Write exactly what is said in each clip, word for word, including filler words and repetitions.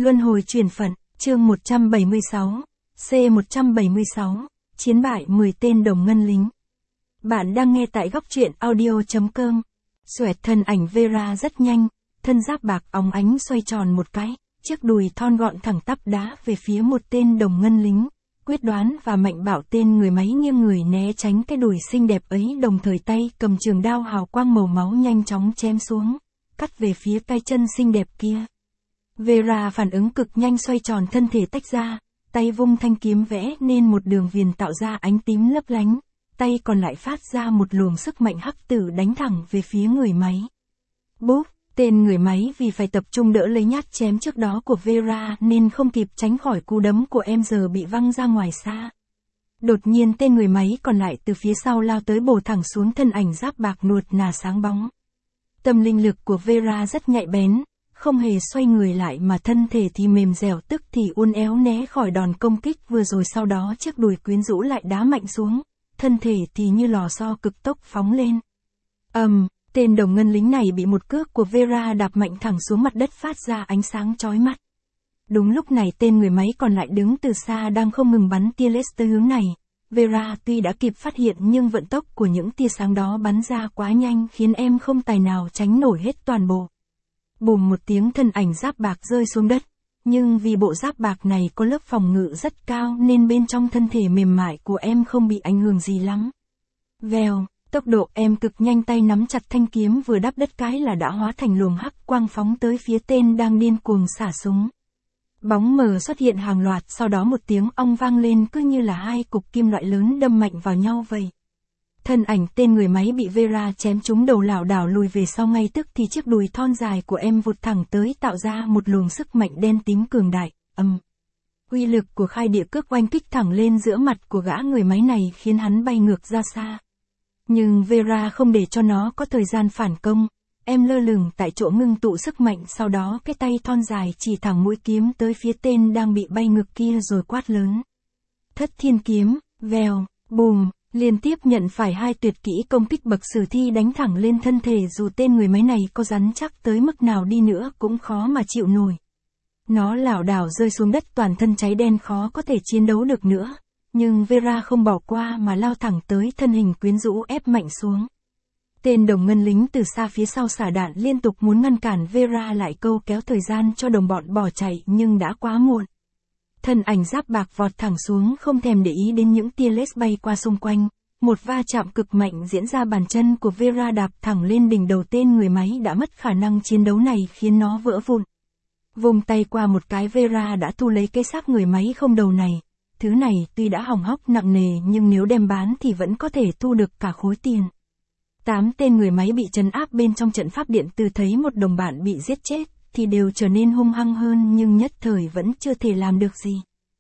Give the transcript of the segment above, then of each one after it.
Luân hồi chuyển phận, chương một trăm bảy mươi sáu, C một trăm bảy mươi sáu, chiến bại mười tên đồng ngân lính. Bạn đang nghe tại góc truyện audio chấm com. Xoẹt thân ảnh Vera rất nhanh, thân giáp bạc óng ánh xoay tròn một cái, chiếc đùi thon gọn thẳng tắp đá về phía một tên đồng ngân lính, quyết đoán và mạnh bạo tên người máy nghiêng người né tránh cái đùi xinh đẹp ấy, đồng thời tay cầm trường đao hào quang màu máu nhanh chóng chém xuống, cắt về phía cái chân xinh đẹp kia. Vera phản ứng cực nhanh, xoay tròn thân thể tách ra, tay vung thanh kiếm vẽ nên một đường viền tạo ra ánh tím lấp lánh, tay còn lại phát ra một luồng sức mạnh hắc tử đánh thẳng về phía người máy. Bốp, tên người máy vì phải tập trung đỡ lấy nhát chém trước đó của Vera nên không kịp tránh khỏi cú đấm của em, giờ bị văng ra ngoài xa. Đột nhiên tên người máy còn lại từ phía sau lao tới bổ thẳng xuống thân ảnh giáp bạc nuột nà sáng bóng. Tâm linh lực của Vera rất nhạy bén, không hề xoay người lại mà thân thể thì mềm dẻo, tức thì uốn éo né khỏi đòn công kích vừa rồi, sau đó chiếc đùi quyến rũ lại đá mạnh xuống, thân thể thì như lò xo cực tốc phóng lên. Ầm, um, tên đồng ngân lính này bị một cước của Vera đạp mạnh thẳng xuống mặt đất, phát ra ánh sáng chói mắt. Đúng lúc này tên người máy còn lại đứng từ xa đang không ngừng bắn tia laser hướng này. Vera tuy đã kịp phát hiện nhưng vận tốc của những tia sáng đó bắn ra quá nhanh khiến em không tài nào tránh nổi hết toàn bộ. Bùm một tiếng, thân ảnh giáp bạc rơi xuống đất, nhưng vì bộ giáp bạc này có lớp phòng ngự rất cao nên bên trong thân thể mềm mại của em không bị ảnh hưởng gì lắm. Vèo, tốc độ em cực nhanh, tay nắm chặt thanh kiếm vừa đáp đất cái là đã hóa thành luồng hắc quang phóng tới phía tên đang điên cuồng xả súng. Bóng mờ xuất hiện hàng loạt, sau đó một tiếng ong vang lên, cứ như là hai cục kim loại lớn đâm mạnh vào nhau vậy. Thân ảnh tên người máy bị Vera chém trúng đầu lảo đảo lùi về sau, ngay tức thì chiếc đùi thon dài của em vụt thẳng tới, tạo ra một luồng sức mạnh đen tím cường đại. Âm. Um. Uy lực của khai địa cước oanh kích thẳng lên giữa mặt của gã người máy này khiến hắn bay ngược ra xa. Nhưng Vera không để cho nó có thời gian phản công, em lơ lửng tại chỗ ngưng tụ sức mạnh, sau đó cái tay thon dài chỉ thẳng mũi kiếm tới phía tên đang bị bay ngược kia rồi quát lớn. Thất thiên kiếm, vèo, bùm. Liên tiếp nhận phải hai tuyệt kỹ công kích bậc sử thi đánh thẳng lên thân thể, dù tên người máy này có rắn chắc tới mức nào đi nữa cũng khó mà chịu nổi. Nó lảo đảo rơi xuống đất, toàn thân cháy đen, khó có thể chiến đấu được nữa. Nhưng Vera không bỏ qua mà lao thẳng tới, thân hình quyến rũ ép mạnh xuống. Tên đồng ngân lính từ xa phía sau xả đạn liên tục muốn ngăn cản Vera lại, câu kéo thời gian cho đồng bọn bỏ chạy, nhưng đã quá muộn. Thân ảnh giáp bạc vọt thẳng xuống, không thèm để ý đến những tia laser bay qua xung quanh. Một va chạm cực mạnh diễn ra, bàn chân của Vera đạp thẳng lên đỉnh đầu tên người máy đã mất khả năng chiến đấu này, khiến nó vỡ vụn. Vùng tay qua một cái, Vera đã thu lấy cái xác người máy không đầu này. Thứ này tuy đã hỏng hóc nặng nề nhưng nếu đem bán thì vẫn có thể thu được cả khối tiền. Tám tên người máy bị trấn áp bên trong trận pháp điện tử thấy một đồng bạn bị giết chết thì đều trở nên hung hăng hơn, nhưng nhất thời vẫn chưa thể làm được gì.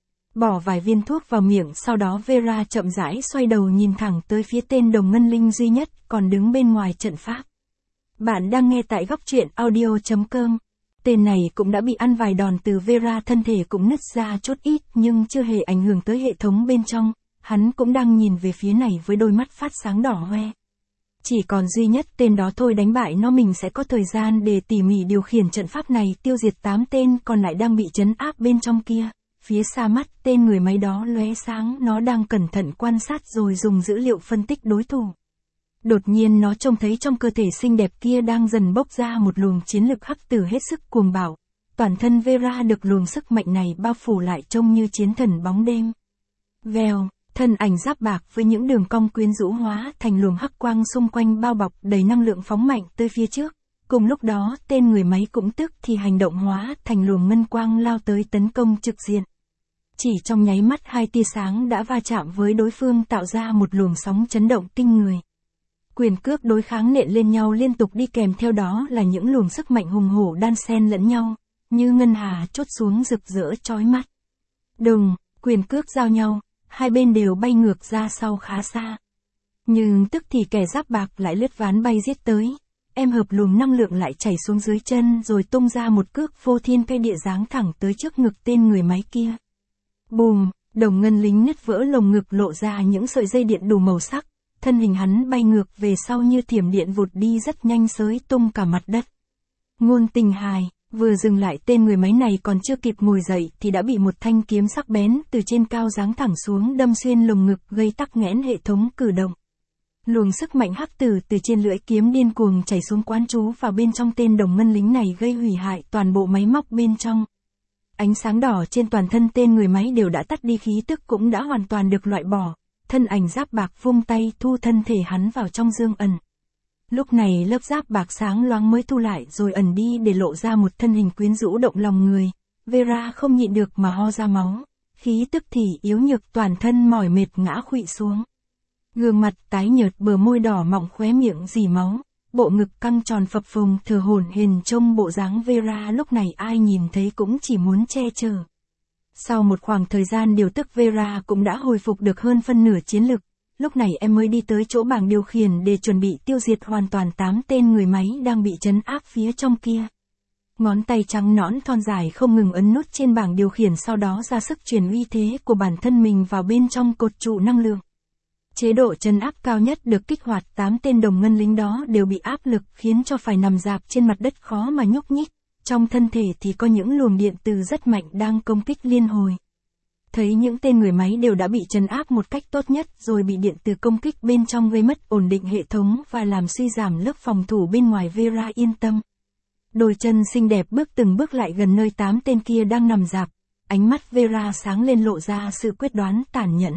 Bỏ vài viên thuốc vào miệng, sau đó Vera chậm rãi xoay đầu nhìn thẳng tới phía tên đồng ngân linh duy nhất còn đứng bên ngoài trận pháp. Bạn đang nghe tại góc truyện audio chấm com. Tên này cũng đã bị ăn vài đòn từ Vera, thân thể cũng nứt ra chút ít nhưng chưa hề ảnh hưởng tới hệ thống bên trong. Hắn cũng đang nhìn về phía này với đôi mắt phát sáng đỏ hoe. Chỉ còn duy nhất tên đó thôi, đánh bại nó mình sẽ có thời gian để tỉ mỉ điều khiển trận pháp này, tiêu diệt tám tên còn lại đang bị trấn áp bên trong kia. Phía xa mắt tên người máy đó lóe sáng, nó đang cẩn thận quan sát rồi dùng dữ liệu phân tích đối thủ. Đột nhiên nó trông thấy trong cơ thể xinh đẹp kia đang dần bốc ra một luồng chiến lực hắc tử hết sức cuồng bạo. Toàn thân Vera được luồng sức mạnh này bao phủ lại, trông như chiến thần bóng đêm. Vèo. Thân ảnh giáp bạc với những đường cong quyến rũ hóa thành luồng hắc quang xung quanh, bao bọc đầy năng lượng phóng mạnh tới phía trước. Cùng lúc đó tên người máy cũng tức thì hành động, hóa thành luồng ngân quang lao tới tấn công trực diện. Chỉ trong nháy mắt hai tia sáng đã va chạm với đối phương, tạo ra một luồng sóng chấn động kinh người. Quyền cước đối kháng nện lên nhau liên tục, đi kèm theo đó là những luồng sức mạnh hùng hổ đan xen lẫn nhau, như ngân hà trút xuống rực rỡ chói mắt. Đùng, quyền cước giao nhau. Hai bên đều bay ngược ra sau khá xa. Nhưng tức thì kẻ giáp bạc lại lướt ván bay giết tới. Em hợp luồng năng lượng lại chảy xuống dưới chân rồi tung ra một cước vô thiên cây địa giáng thẳng tới trước ngực tên người máy kia. Bùm, đồng ngân lính nứt vỡ lồng ngực, lộ ra những sợi dây điện đủ màu sắc. Thân hình hắn bay ngược về sau như thiểm điện, vụt đi rất nhanh, xới tung cả mặt đất. Ngôn tình hài, Vừa dừng lại tên người máy này còn chưa kịp ngồi dậy thì đã bị một thanh kiếm sắc bén từ trên cao giáng thẳng xuống đâm xuyên lồng ngực gây tắc nghẽn hệ thống cử động. Luồng sức mạnh hắc tử từ trên lưỡi kiếm điên cuồng chảy xuống quán trú vào bên trong tên đồng ngân lính này gây hủy hại toàn bộ máy móc bên trong. Ánh sáng đỏ trên toàn thân tên người máy đều đã tắt đi, khí tức cũng đã hoàn toàn được loại bỏ, thân ảnh giáp bạc vung tay thu thân thể hắn vào trong dương ẩn. Lúc này lớp giáp bạc sáng loáng mới thu lại rồi ẩn đi để lộ ra một thân hình quyến rũ động lòng người. Vera không nhịn được mà ho ra máu, khí tức thì yếu nhược, toàn thân mỏi mệt ngã khuỵu xuống. Gương mặt tái nhợt, bờ môi đỏ mọng, khóe miệng rỉ máu, bộ ngực căng tròn phập phồng thở hổn hển, trông bộ dáng Vera lúc này ai nhìn thấy cũng chỉ muốn che chở. Sau một khoảng thời gian điều tức, Vera cũng đã hồi phục được hơn phân nửa chiến lực. Lúc này em mới đi tới chỗ bảng điều khiển để chuẩn bị tiêu diệt hoàn toàn tám tên người máy đang bị trấn áp phía trong kia. Ngón tay trắng nõn thon dài không ngừng ấn nút trên bảng điều khiển, sau đó ra sức truyền uy thế của bản thân mình vào bên trong cột trụ năng lượng. Chế độ trấn áp cao nhất được kích hoạt, tám tên đồng ngân lính đó đều bị áp lực khiến cho phải nằm rạp trên mặt đất khó mà nhúc nhích. Trong thân thể thì có những luồng điện từ rất mạnh đang công kích liên hồi. Thấy những tên người máy đều đã bị trấn áp một cách tốt nhất rồi bị điện từ công kích bên trong gây mất ổn định hệ thống và làm suy giảm lớp phòng thủ bên ngoài, Vera yên tâm. Đôi chân xinh đẹp bước từng bước lại gần nơi tám tên kia đang nằm rạp. Ánh mắt Vera sáng lên lộ ra sự quyết đoán tàn nhẫn.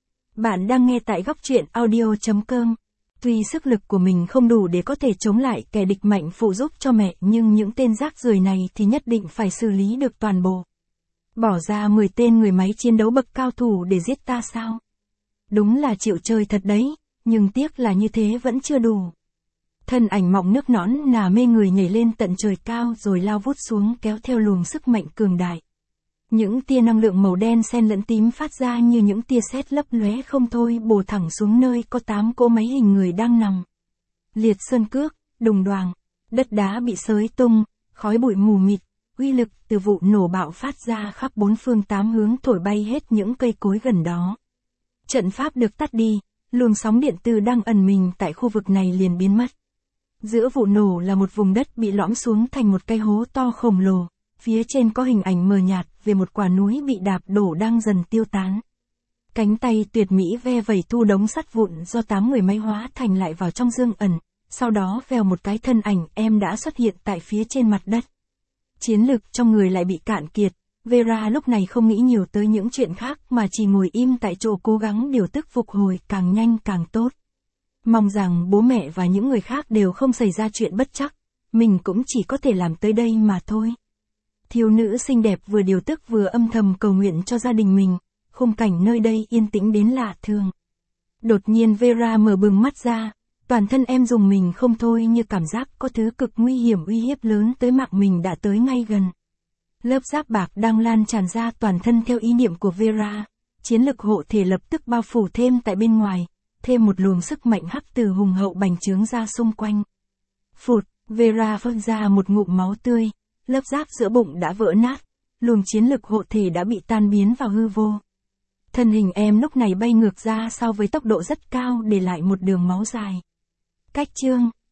Bạn đang nghe tại góc truyện audio chấm com. Tuy sức lực của mình không đủ để có thể chống lại kẻ địch mạnh phụ giúp cho mẹ, nhưng những tên rác rưởi này thì nhất định phải xử lý được toàn bộ. Bỏ ra mười tên người máy chiến đấu bậc cao thủ để giết ta sao? Đúng là chịu chơi thật đấy, nhưng tiếc là như thế vẫn chưa đủ. Thân ảnh mọng nước nõn nà mê người nhảy lên tận trời cao rồi lao vút xuống kéo theo luồng sức mạnh cường đại. Những tia năng lượng màu đen xen lẫn tím phát ra như những tia sét lấp lóe không thôi, bổ thẳng xuống nơi có tám cỗ máy hình người đang nằm. Liệt sơn cước, đùng đoàng, đất đá bị xới tung, khói bụi mù mịt, uy lực từ vụ nổ bạo phát ra khắp bốn phương tám hướng, thổi bay hết những cây cối gần đó. Trận pháp được tắt đi, luồng sóng điện từ đang ẩn mình tại khu vực này liền biến mất. Giữa vụ nổ là một vùng đất bị lõm xuống thành một cái hố to khổng lồ, phía trên có hình ảnh mờ nhạt về một quả núi bị đạp đổ đang dần tiêu tán. Cánh tay tuyệt mỹ ve vẩy thu đống sắt vụn do tám người máy hóa thành lại vào trong dương ẩn, sau đó vèo một cái thân ảnh em đã xuất hiện tại phía trên mặt đất. Chiến lực trong người lại bị cạn kiệt, Vera lúc này không nghĩ nhiều tới những chuyện khác mà chỉ ngồi im tại chỗ cố gắng điều tức phục hồi càng nhanh càng tốt. Mong rằng bố mẹ và những người khác đều không xảy ra chuyện bất trắc, mình cũng chỉ có thể làm tới đây mà thôi. Thiếu nữ xinh đẹp vừa điều tức vừa âm thầm cầu nguyện cho gia đình mình, khung cảnh nơi đây yên tĩnh đến lạ thường. Đột nhiên Vera mở bừng mắt ra, toàn thân em rùng mình không thôi, như cảm giác có thứ cực nguy hiểm uy hiếp lớn tới mạng mình đã tới ngay gần. Lớp giáp bạc đang lan tràn ra toàn thân theo ý niệm của Vera, chiến lực hộ thể lập tức bao phủ thêm tại bên ngoài, thêm một luồng sức mạnh hắc từ hùng hậu bành trướng ra xung quanh. Phụt, Vera phun ra một ngụm máu tươi, lớp giáp giữa bụng đã vỡ nát, luồng chiến lực hộ thể đã bị tan biến vào hư vô. Thân hình em lúc này bay ngược ra sau với tốc độ rất cao, để lại một đường máu dài. Cách chương